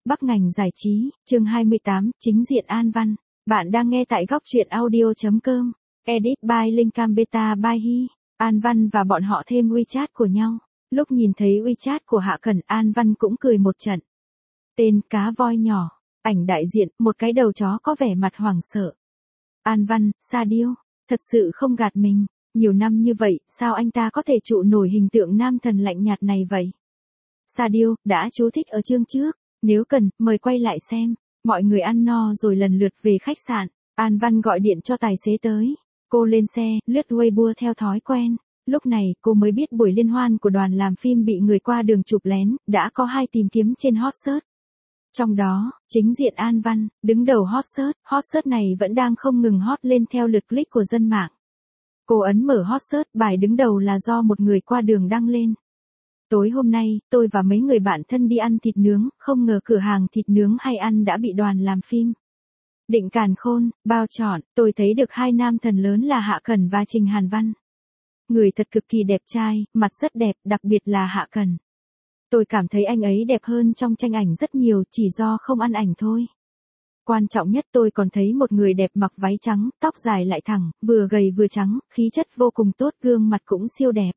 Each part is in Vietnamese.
Bắc ngành giải trí, chương 28, chính diện An Văn. Bạn đang nghe tại góc truyện audio.com. Edit by Linkam Beta by Hi. An Văn và bọn họ thêm WeChat của nhau. Lúc nhìn thấy WeChat của Hạ Cẩn, An Văn cũng cười một trận. Tên cá voi nhỏ, ảnh đại diện, một cái đầu chó có vẻ mặt hoảng sợ. An Văn, Sa Diêu, thật sự không gạt mình. Nhiều năm như vậy, sao anh ta có thể trụ nổi hình tượng nam thần lạnh nhạt này vậy? Sa Diêu, đã chú thích ở chương trước. Nếu cần, mời quay lại xem. Mọi người ăn no rồi lần lượt về khách sạn. An Văn gọi điện cho tài xế tới. Cô lên xe, lướt Weibo theo thói quen. Lúc này, cô mới biết buổi liên hoan của đoàn làm phim bị người qua đường chụp lén, đã có 2 tìm kiếm trên hot search. Trong đó, chính diện An Văn, đứng đầu hot search này vẫn đang không ngừng hot lên theo lượt click của dân mạng. Cô ấn mở hot search, bài đứng đầu là do một người qua đường đăng lên. Tối hôm nay, tôi và mấy người bạn thân đi ăn thịt nướng, không ngờ cửa hàng thịt nướng hay ăn đã bị đoàn làm phim Định Càn Khôn bao trọn. Tôi thấy được 2 nam thần lớn là Hạ Cẩn và Trình Hàn Văn. Người thật cực kỳ đẹp trai, mặt rất đẹp, đặc biệt là Hạ Cẩn. Tôi cảm thấy anh ấy đẹp hơn trong tranh ảnh rất nhiều, chỉ do không ăn ảnh thôi. Quan trọng nhất tôi còn thấy một người đẹp mặc váy trắng, tóc dài lại thẳng, vừa gầy vừa trắng, khí chất vô cùng tốt, gương mặt cũng siêu đẹp.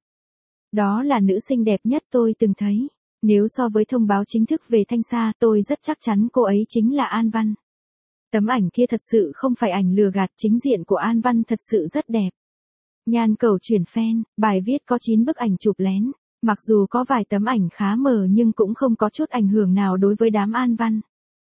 Đó là nữ sinh đẹp nhất tôi từng thấy. Nếu so với thông báo chính thức về Thanh Sa, tôi rất chắc chắn cô ấy chính là An Văn. Tấm ảnh kia thật sự không phải ảnh lừa gạt, chính diện của An Văn thật sự rất đẹp. Nhan cầu chuyển fan, bài viết có 9 bức ảnh chụp lén. Mặc dù có vài tấm ảnh khá mờ nhưng cũng không có chút ảnh hưởng nào đối với đám An Văn.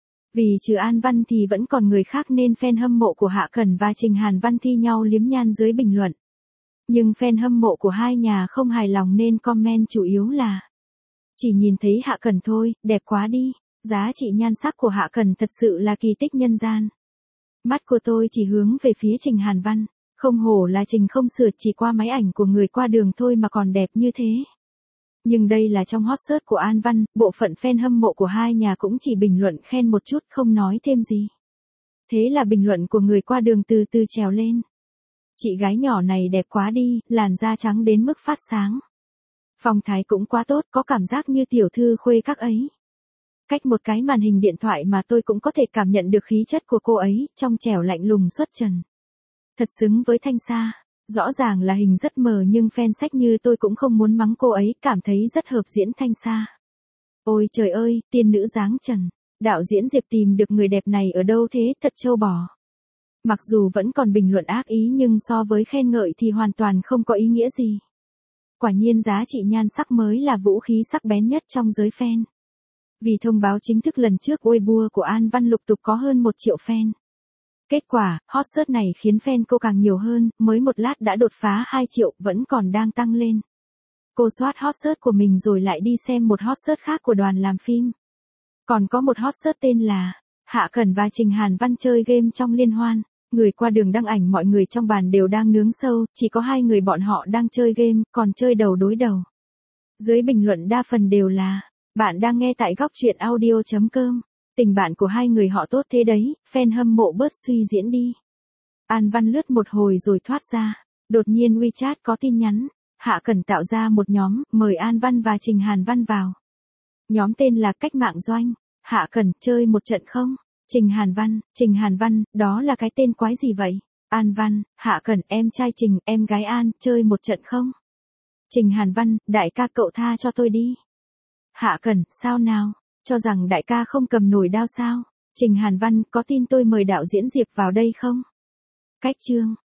Vì trừ An Văn thì vẫn còn người khác nên fan hâm mộ của Hạ Cẩn và Trình Hàn Văn thi nhau liếm nhan dưới bình luận. Nhưng fan hâm mộ của hai nhà không hài lòng nên comment chủ yếu là: chỉ nhìn thấy Hạ Cẩn thôi, đẹp quá đi. Giá trị nhan sắc của Hạ Cẩn thật sự là kỳ tích nhân gian. Mắt của tôi chỉ hướng về phía Trình Hàn Văn. Không hổ là Trình không sửa, chỉ qua máy ảnh của người qua đường thôi mà còn đẹp như thế. Nhưng đây là trong hot search của An Văn, bộ phận fan hâm mộ của hai nhà cũng chỉ bình luận khen một chút, không nói thêm gì. Thế là bình luận của người qua đường từ từ trèo lên. Chị gái nhỏ này đẹp quá đi, làn da trắng đến mức phát sáng. Phong thái cũng quá tốt, có cảm giác như tiểu thư khuê các ấy. Cách một cái màn hình điện thoại mà tôi cũng có thể cảm nhận được khí chất của cô ấy, trong trẻo lạnh lùng xuất trần. Thật xứng với Thanh Sa. Rõ ràng là hình rất mờ nhưng fan sách như tôi cũng không muốn mắng cô ấy, cảm thấy rất hợp diễn Thanh Sa. Ôi trời ơi, tiên nữ dáng trần. Đạo diễn Diệp tìm được người đẹp này ở đâu thế, thật trâu bò. Mặc dù vẫn còn bình luận ác ý nhưng so với khen ngợi thì hoàn toàn không có ý nghĩa gì. Quả nhiên giá trị nhan sắc mới là vũ khí sắc bén nhất trong giới fan. Vì thông báo chính thức lần trước, Weibo của An Văn lục tục có hơn 1 triệu fan. Kết quả, hot search này khiến fan cô càng nhiều hơn, mới một lát đã đột phá 2 triệu, vẫn còn đang tăng lên. Cô soát hot search của mình rồi lại đi xem một hot search khác của đoàn làm phim. Còn có một hot search tên là Hạ Cẩn và Trình Hàn Văn chơi game trong liên hoan. Người qua đường đăng ảnh mọi người trong bàn đều đang nướng sâu, chỉ có 2 người bọn họ đang chơi game, còn chơi đầu đối đầu. Dưới bình luận đa phần đều là: bạn đang nghe tại góc truyện audio.com. Tình bạn của 2 người họ tốt thế đấy, fan hâm mộ bớt suy diễn đi. An Văn lướt một hồi rồi thoát ra. Đột nhiên WeChat có tin nhắn. Hạ Cẩn tạo ra một nhóm, mời An Văn và Trình Hàn Văn vào. Nhóm tên là Cách Mạng Doanh. Hạ Cẩn, chơi một trận không? Trình Hàn Văn, đó là cái tên quái gì vậy? An Văn, Hạ Cẩn, em trai Trình, em gái An, chơi một trận không? Trình Hàn Văn, đại ca cậu tha cho tôi đi. Hạ Cẩn, sao nào? Cho rằng đại ca không cầm nổi đao sao? Trình Hàn Văn, có tin tôi mời đạo diễn Diệp vào đây không? Cách chương.